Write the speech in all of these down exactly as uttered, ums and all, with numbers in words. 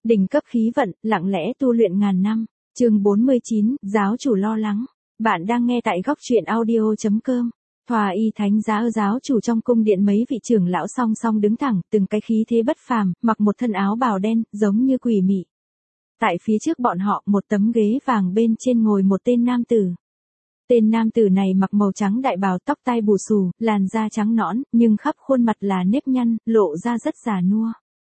Đỉnh cấp khí vận, lặng lẽ tu luyện ngàn năm. Chương bốn mươi chín, giáo chủ lo lắng. Bạn đang nghe tại góc truyện audio chấm com. Thoa y thánh giá giáo chủ trong cung điện, mấy vị trưởng lão song song đứng thẳng, từng cái khí thế bất phàm, mặc một thân áo bào đen, giống như quỷ mị. Tại phía trước bọn họ, một tấm ghế vàng bên trên ngồi một tên nam tử. Tên nam tử này mặc màu trắng đại bào, tóc tai bù xù, làn da trắng nõn, nhưng khắp khuôn mặt là nếp nhăn, lộ ra rất già nua.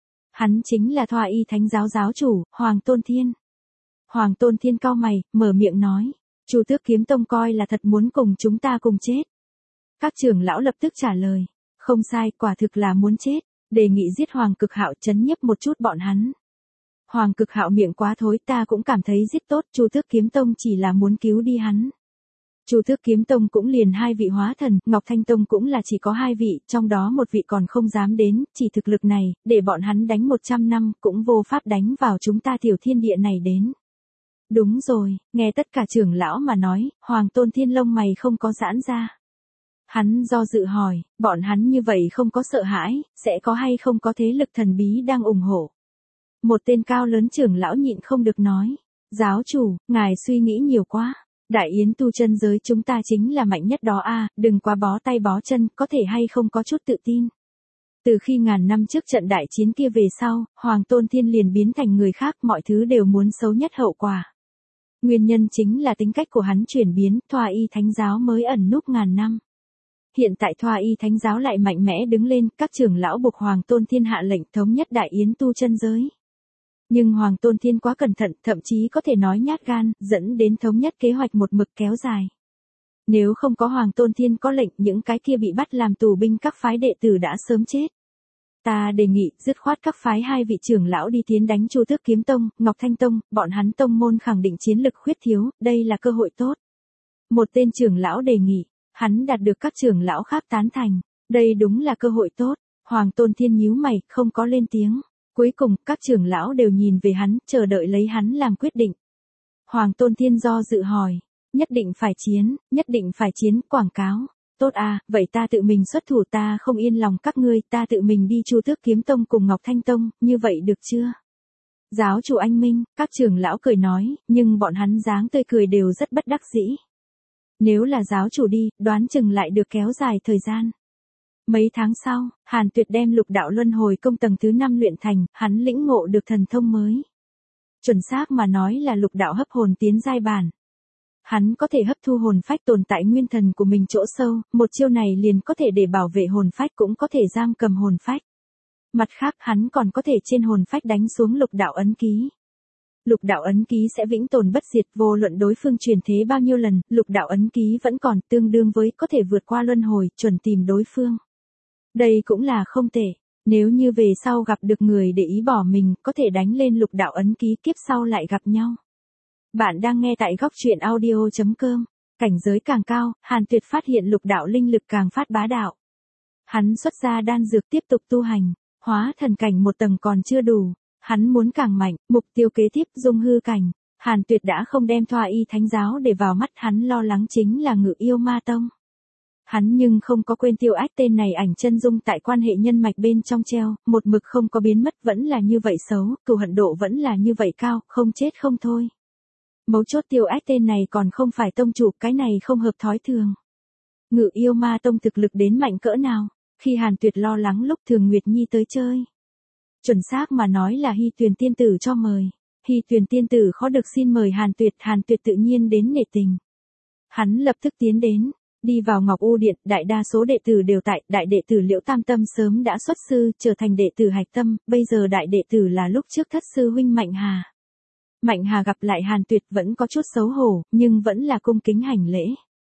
Hắn chính là Thoa y thánh giáo giáo chủ, Hoàng Tôn Thiên. Hoàng Tôn Thiên cau mày, mở miệng nói, Chu Tước Kiếm Tông coi là thật muốn cùng chúng ta cùng chết. Các trưởng lão lập tức trả lời, không sai, quả thực là muốn chết, đề nghị giết Hoàng Cực Hạo chấn nhiếp một chút bọn hắn. Hoàng Cực Hạo miệng quá thối, ta cũng cảm thấy giết tốt, Chu Tước Kiếm Tông chỉ là muốn cứu đi hắn. Chu Tước Kiếm Tông cũng liền hai vị hóa thần, Ngọc Thanh Tông cũng là chỉ có hai vị, trong đó một vị còn không dám đến, chỉ thực lực này, để bọn hắn đánh một trăm năm, cũng vô pháp đánh vào chúng ta tiểu thiên địa này đến. Đúng rồi, nghe tất cả trưởng lão mà nói, Hoàng Tôn Thiên lông mày không có giãn ra. Hắn do dự hỏi, bọn hắn như vậy không có sợ hãi, sẽ có hay không có thế lực thần bí đang ủng hộ. Một tên cao lớn trưởng lão nhịn không được nói, giáo chủ, ngài suy nghĩ nhiều quá. Đại yến tu chân giới chúng ta chính là mạnh nhất đó a, đừng quá bó tay bó chân, có thể hay không có chút tự tin. Từ khi ngàn năm trước trận đại chiến kia về sau, Hoàng Tôn Thiên liền biến thành người khác, mọi thứ đều muốn xấu nhất hậu quả. Nguyên nhân chính là tính cách của hắn chuyển biến, Thoa y thánh giáo mới ẩn núp ngàn năm. Hiện tại Thoa y thánh giáo lại mạnh mẽ đứng lên, các trưởng lão buộc Hoàng Tôn Thiên hạ lệnh thống nhất đại yến tu chân giới. Nhưng Hoàng Tôn Thiên quá cẩn thận, thậm chí có thể nói nhát gan, dẫn đến thống nhất kế hoạch một mực kéo dài. Nếu không có Hoàng Tôn Thiên có lệnh, những cái kia bị bắt làm tù binh các phái đệ tử đã sớm chết. Ta đề nghị, dứt khoát các phái hai vị trưởng lão đi tiến đánh Chu Tước Kiếm Tông, Ngọc Thanh Tông, bọn hắn tông môn khẳng định chiến lực khuyết thiếu, đây là cơ hội tốt. Một tên trưởng lão đề nghị, hắn đạt được các trưởng lão khác tán thành, đây đúng là cơ hội tốt. Hoàng Tôn Thiên nhíu mày, không có lên tiếng. Cuối cùng, các trưởng lão đều nhìn về hắn, chờ đợi lấy hắn làm quyết định. Hoàng Tôn Thiên do dự hỏi, nhất định phải chiến, nhất định phải chiến, quảng cáo. Tốt à, vậy ta tự mình xuất thủ, ta không yên lòng các ngươi, ta tự mình đi Chu Tước Kiếm Tông cùng Ngọc Thanh Tông, như vậy được chưa? Giáo chủ anh minh, các trưởng lão cười nói, nhưng bọn hắn dáng tươi cười đều rất bất đắc dĩ. Nếu là giáo chủ đi, đoán chừng lại được kéo dài thời gian. Mấy tháng sau, Hàn Tuyệt đem Lục Đạo Luân Hồi Công tầng thứ năm luyện thành, hắn lĩnh ngộ được thần thông mới. Chuẩn xác mà nói là Lục Đạo hấp hồn tiến giai bản. Hắn có thể hấp thu hồn phách tồn tại nguyên thần của mình chỗ sâu, một chiêu này liền có thể để bảo vệ hồn phách, cũng có thể giam cầm hồn phách. Mặt khác, hắn còn có thể trên hồn phách đánh xuống Lục Đạo ấn ký. Lục Đạo ấn ký sẽ vĩnh tồn bất diệt, vô luận đối phương truyền thế bao nhiêu lần, Lục Đạo ấn ký vẫn còn, tương đương với có thể vượt qua luân hồi, chuẩn tìm đối phương. Đây cũng là không tệ, nếu như về sau gặp được người để ý bỏ mình, có thể đánh lên Lục Đạo ấn ký, kiếp sau lại gặp nhau. Bạn đang nghe tại góc truyện audio chấm com. Cảnh giới càng cao, Hàn Tuyệt phát hiện Lục Đạo linh lực càng phát bá đạo. Hắn xuất ra đan dược tiếp tục tu hành, hóa thần cảnh một tầng còn chưa đủ, hắn muốn càng mạnh, mục tiêu kế tiếp dung hư cảnh. Hàn Tuyệt đã không đem Thoa y thánh giáo để vào mắt, hắn lo lắng chính là Ngự Yêu Ma Tông. Hắn nhưng không có quên Tiêu Ách tên này ảnh chân dung tại quan hệ nhân mạch bên trong treo, một mực không có biến mất, vẫn là như vậy xấu, cừu hận độ vẫn là như vậy cao, không chết không thôi. Mấu chốt Tiêu Ách tên này còn không phải tông chủ, cái này không hợp thói thường. Ngự Yêu Ma Tông thực lực đến mạnh cỡ nào? Khi Hàn Tuyệt lo lắng lúc Thường Nguyệt Nhi tới chơi. Chuẩn xác mà nói là Hy Tuyền tiên tử cho mời. Hy Tuyền tiên tử khó được xin mời Hàn Tuyệt, Hàn Tuyệt tự nhiên đến nể tình. Hắn lập tức tiến đến. Đi vào Ngọc U Điện, đại đa số đệ tử đều tại, đại đệ tử Liễu Tam Tâm sớm đã xuất sư, trở thành đệ tử Hạch Tâm, bây giờ đại đệ tử là lúc trước thất sư huynh Mạnh Hà. Mạnh Hà gặp lại Hàn Tuyệt vẫn có chút xấu hổ, nhưng vẫn là cung kính hành lễ.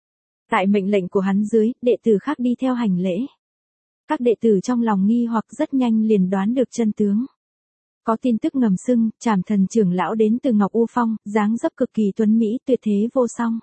Tại mệnh lệnh của hắn dưới, đệ tử khác đi theo hành lễ. Các đệ tử trong lòng nghi hoặc rất nhanh liền đoán được chân tướng. Có tin tức ngầm xưng, Trảm Thần trưởng lão đến từ Ngọc U Phong, dáng dấp cực kỳ tuấn mỹ, tuyệt thế vô song.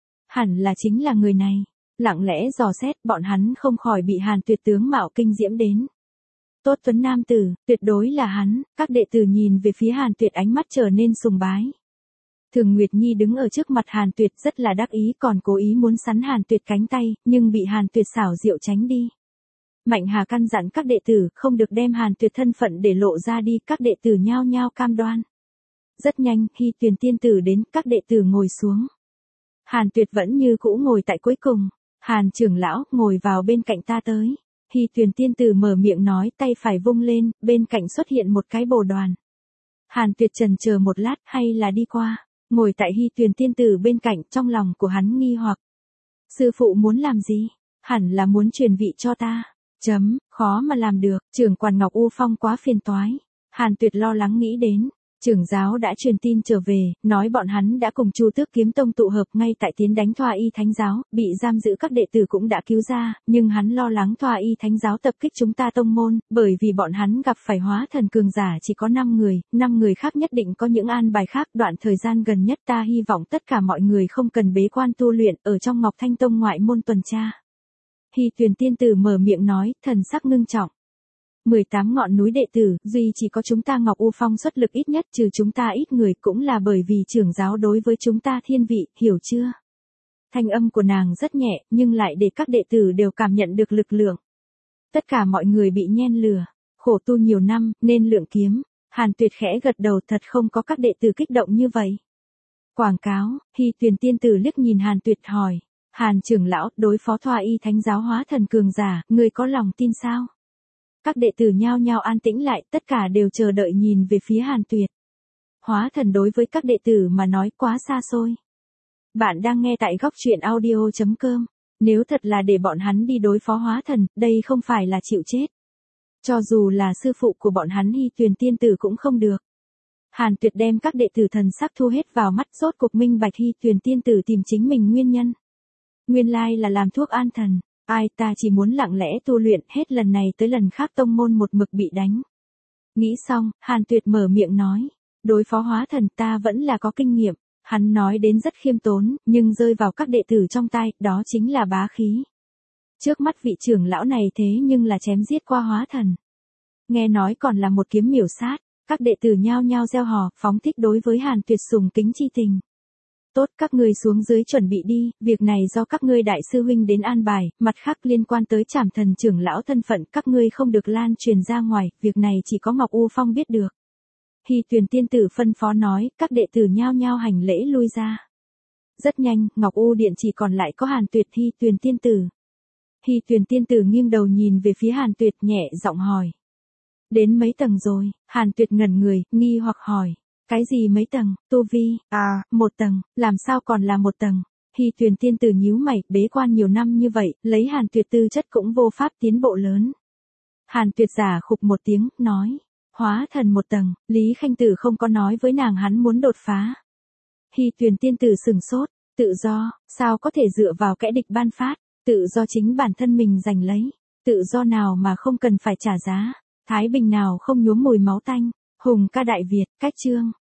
Hẳn là chính là người này. Lặng lẽ dò xét, bọn hắn không khỏi bị Hàn Tuyệt tướng mạo kinh diễm đến. Tốt tuấn nam tử, tuyệt đối là hắn, các đệ tử nhìn về phía Hàn Tuyệt ánh mắt trở nên sùng bái. Thường Nguyệt Nhi đứng ở trước mặt Hàn Tuyệt rất là đắc ý, còn cố ý muốn sắn Hàn Tuyệt cánh tay, nhưng bị Hàn Tuyệt xảo diệu tránh đi. Mạnh Hà căn dặn các đệ tử không được đem Hàn Tuyệt thân phận để lộ ra đi, các đệ tử nhao nhao cam đoan. Rất nhanh, Hy Tuyền tiên tử đến, các đệ tử ngồi xuống. Hàn Tuyệt vẫn như cũ ngồi tại cuối cùng. Hàn trưởng lão, ngồi vào bên cạnh ta tới. Hy Tuyền tiên tử mở miệng nói, tay phải vung lên, bên cạnh xuất hiện một cái bồ đoàn. Hàn Tuyệt chần chờ một lát, hay là đi qua, ngồi tại Hy Tuyền tiên tử bên cạnh, trong lòng của hắn nghi hoặc. Sư phụ muốn làm gì? Hẳn là muốn truyền vị cho ta. Chấm, khó mà làm được, trưởng quản Ngọc U Phong quá phiền toái. Hàn Tuyệt lo lắng nghĩ đến. Trưởng giáo đã truyền tin trở về, nói bọn hắn đã cùng Chu Tước Kiếm Tông tụ hợp ngay tại tiến đánh Thoa Y Thánh giáo, bị giam giữ các đệ tử cũng đã cứu ra, nhưng hắn lo lắng Thoa Y Thánh giáo tập kích chúng ta tông môn, bởi vì bọn hắn gặp phải hóa thần cường giả chỉ có năm người, năm người khác nhất định có những an bài khác. Đoạn thời gian gần nhất ta hy vọng tất cả mọi người không cần bế quan tu luyện, ở trong Ngọc Thanh Tông ngoại môn tuần tra. Hy Tuyền tiên tử mở miệng nói, thần sắc ngưng trọng. mười tám ngọn núi đệ tử, duy chỉ có chúng ta Ngọc U Phong xuất lực ít nhất, trừ chúng ta ít người, cũng là bởi vì trưởng giáo đối với chúng ta thiên vị, hiểu chưa? Thanh âm của nàng rất nhẹ, nhưng lại để các đệ tử đều cảm nhận được lực lượng. Tất cả mọi người bị nhen lửa, khổ tu nhiều năm, nên lượng kiếm. Hàn Tuyệt khẽ gật đầu, thật không có các đệ tử kích động như vậy. Quảng cáo, Hy Tuyền tiên tử liếc nhìn Hàn Tuyệt hỏi. Hàn trưởng lão, đối phó Thoa Y Thánh giáo hóa thần cường giả, người có lòng tin sao? Các đệ tử nhao nhao an tĩnh lại, tất cả đều chờ đợi nhìn về phía Hàn Tuyệt. Hóa thần đối với các đệ tử mà nói quá xa xôi. Bạn đang nghe tại góc truyện audio chấm com. Nếu thật là để bọn hắn đi đối phó hóa thần, đây không phải là chịu chết. Cho dù là sư phụ của bọn hắn Hy Tuyền tiên tử cũng không được. Hàn Tuyệt đem các đệ tử thần sắc thu hết vào mắt, rốt cục minh bạch Hy Tuyền tiên tử tìm chính mình nguyên nhân. Nguyên lai là làm thuốc an thần. Ai, ta chỉ muốn lặng lẽ tu luyện, hết lần này tới lần khác tông môn một mực bị đánh. Nghĩ xong, Hàn Tuyệt mở miệng nói. Đối phó hóa thần ta vẫn là có kinh nghiệm. Hắn nói đến rất khiêm tốn, nhưng rơi vào các đệ tử trong tai, đó chính là bá khí. Trước mắt vị trưởng lão này thế nhưng là chém giết qua hóa thần. Nghe nói còn là một kiếm miểu sát, các đệ tử nhao nhao reo hò, phóng thích đối với Hàn Tuyệt sùng kính chi tình. Tốt, các ngươi xuống dưới chuẩn bị đi, việc này do các ngươi đại sư huynh đến an bài, mặt khác liên quan tới Trảm Thần trưởng lão thân phận, các ngươi không được lan truyền ra ngoài, việc này chỉ có Ngọc U Phong biết được. Hy Tuyền tiên tử phân phó nói, các đệ tử nhao nhao hành lễ lui ra. Rất nhanh, Ngọc U điện chỉ còn lại có Hàn Tuyệt, Hy Tuyền tiên tử. Hy Tuyền tiên tử nghiêng đầu nhìn về phía Hàn Tuyệt, nhẹ giọng hỏi. Đến mấy tầng rồi? Hàn Tuyệt ngẩn người, nghi hoặc hỏi. Cái gì mấy tầng? Tu vi? À, một tầng, làm sao còn là một tầng? Hy Tuyền tiên tử nhíu mày, bế quan nhiều năm như vậy, lấy Hàn Tuyệt tư chất cũng vô pháp tiến bộ lớn. Hàn Tuyệt giả khục một tiếng, nói. Hóa thần một tầng, Lý Khanh Tử không có nói với nàng hắn muốn đột phá. Hy Tuyền tiên tử sừng sốt, tự do, sao có thể dựa vào kẻ địch ban phát, tự do chính bản thân mình giành lấy, tự do nào mà không cần phải trả giá, thái bình nào không nhuốm mùi máu tanh. Hùng ca Đại Việt, cách chương.